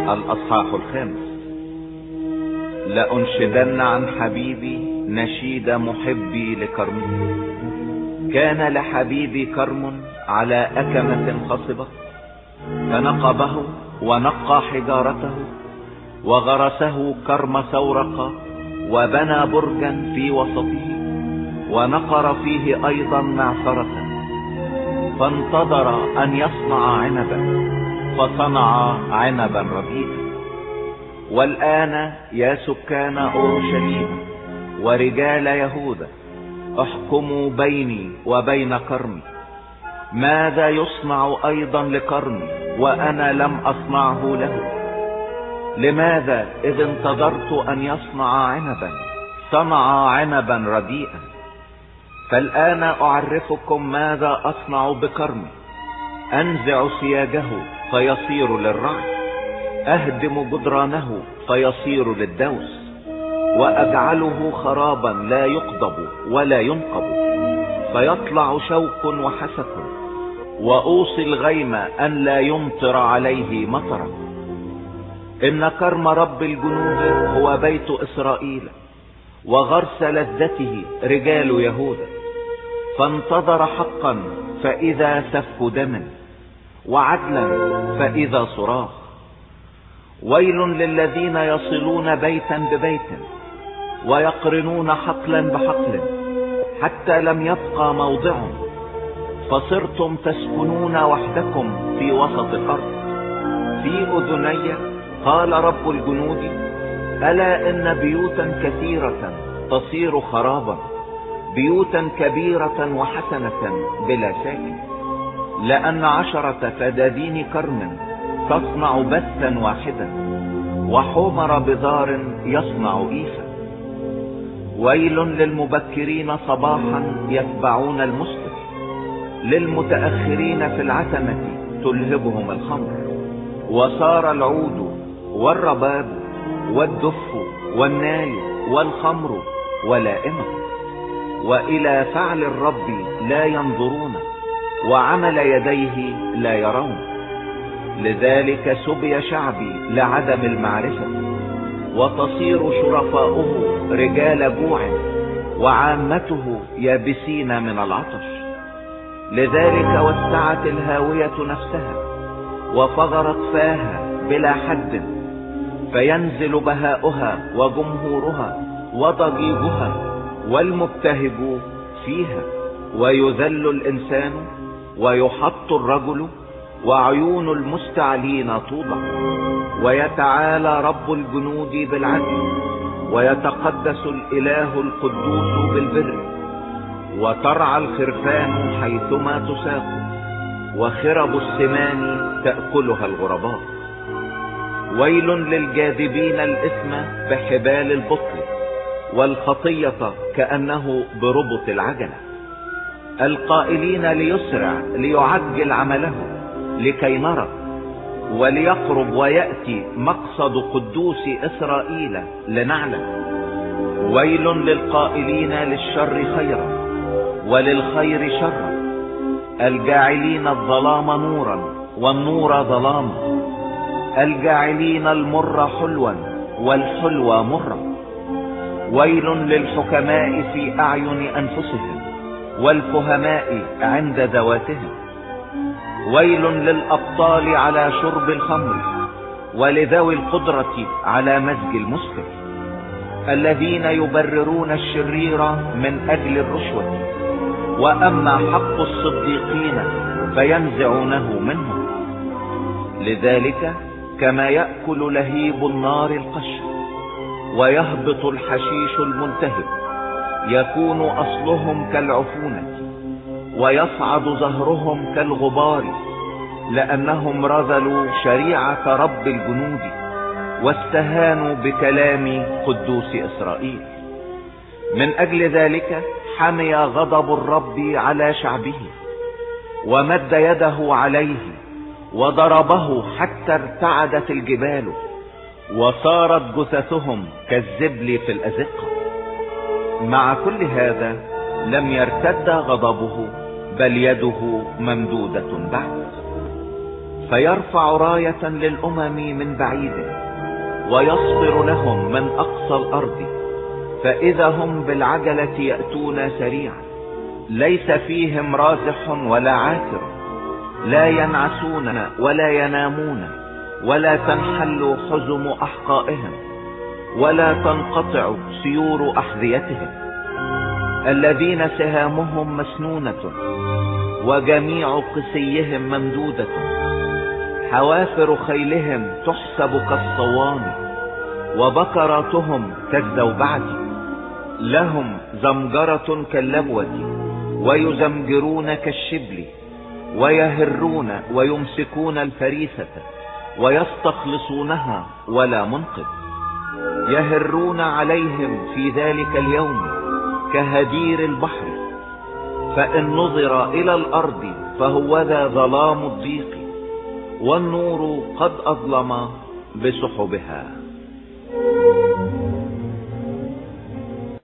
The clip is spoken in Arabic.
الأصحاح 5. لأنشدن عن حبيبي نشيد محبي لكرمه. كان لحبيبي كرم على أكمة خصبة، فنقبه ونقى حجارته وغرسه كرم سورق، وبنى برجا في وسطه ونقر فيه أيضا معصرة، فانتظر أن يصنع عنبا فصنع عنبا رديئا. والآن يا سكان أورشليم ورجال يهوذا، احكموا بيني وبين كرمي. ماذا يصنع أيضا لكرمي وأنا لم أصنعه له؟ لماذا إذ انتظرت أن يصنع عنبا صنع عنبا رديئا؟ فالآن أعرفكم ماذا أصنع بكرمي. أنزع سياجه فيصير للرعي، أهدم جدرانه فيصير للدوس، وأجعله خرابا لا يقضب ولا ينقب، فيطلع شوك وحسك، وأوصي الغيم أن لا يمطر عليه مطرا. إن كرم رب الجنود هو بيت إسرائيل، وغرس لذته رجال يهوذا. فانتظر حقا فإذا سفك دم، وعدلا فإذا صراخ. ويل للذين يصلون بيتا ببيت ويقرنون حقلا بحقل، حتى لم يبقى موضع، فصرتم تسكنون وحدكم في وسط الأرض. في أذني قال رب الجنود: ألا إن بيوتا كثيرة تصير خرابا، بيوتا كبيرة وحسنة بلا ساكن. لأن 10 فدادين كرم تصنع بثا واحدا، وحمر بذار يصنع إيفا. ويل للمبكرين صباحا يتبعون المسكر، للمتأخرين في العتمة تلهبهم الخمر. وصار العود والرباب والدف والناي والخمر ولائمة، وإلى فعل الرب لا ينظرون، وعمل يديه لا يرون. لذلك سبي شعبي لعدم المعرفة، وتصير شرفاؤه رجال جوع، وعامته يابسين من العطش. لذلك وسعت الهاوية نفسها، وفغرت فاها بلا حد، فينزل بهاؤها وجمهورها وضجيجها والمبتهج فيها. ويذل الإنسان ويحط الرجل، وعيون المستعلين توضع. ويتعالى رب الجنود بالعدل، ويتقدس الإله القدوس بالبر. وترعى الخرفان حيثما تساق، وخرب السمان تأكلها الغرباء. ويل للجاذبين الإثم بحبال البطل، والخطية كأنه بربط العجلة، القائلين ليسرع ليعجل عمله لكي نرى، وليقرب ويأتي مقصد قدوس إسرائيل لنعلم. ويل للقائلين للشر خيرا وللخير شرا، الجاعلين الظلام نورا والنور ظلاما، الجاعلين المر حلوا والحلو مرا. ويل للحكماء في أعين أنفسهم، والفهماء عند ذواتهم. ويل للأبطال على شرب الخمر، ولذوي القدرة على مزج المسكر، الذين يبررون الشرير من أجل الرشوة، وأما حق الصديقين فينزعونه منهم. لذلك كما يأكل لهيب النار القش، ويهبط الحشيش الملتهب، يكون أصلهم كالعفونة، ويصعد زهرهم كالغبار، لأنهم رذلوا شريعة رب الجنود، واستهانوا بكلام قدوس إسرائيل. من أجل ذلك حمي غضب الرب على شعبه، ومد يده عليه، وضربه حتى ارتعدت الجبال، وصارت جثثهم كالزبل في الأزقة. مع كل هذا لم يرتد غضبه، بل يده ممدودة بعد. فيرفع راية للأمم من بعيد، ويصبر لهم من أقصى الأرض. فإذا هم بالعجلة يأتون سريعا، ليس فيهم رازح ولا عاثر، لا ينعسون ولا ينامون، ولا تنحل حزم أحقائهم، ولا تنقطع سيور أحذيتهم. الذين سهامهم مسنونة، وجميع قسيهم ممدودة، حوافر خيلهم تحسب كالصوان، وبكراتهم كالزوبعة. لهم زمجرة كاللبوة، ويزمجرون كالشبل، ويهرون ويمسكون الفريسة، ويستخلصونها ولا منقذ. يهرون عليهم في ذلك اليوم كهدير البحر. فإن نظر إلى الأرض فهوذا ظلام الضيق، والنور قد أظلم بسحبها.